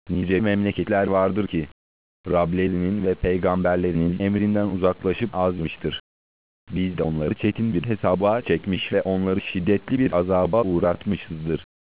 Nice memleketler vardır ki, Rablerinin ve peygamberlerinin emrinden uzaklaşıp azmıştır. Biz de onları çetin bir hesaba çekmiş ve onları şiddetli bir azaba uğratmışızdır.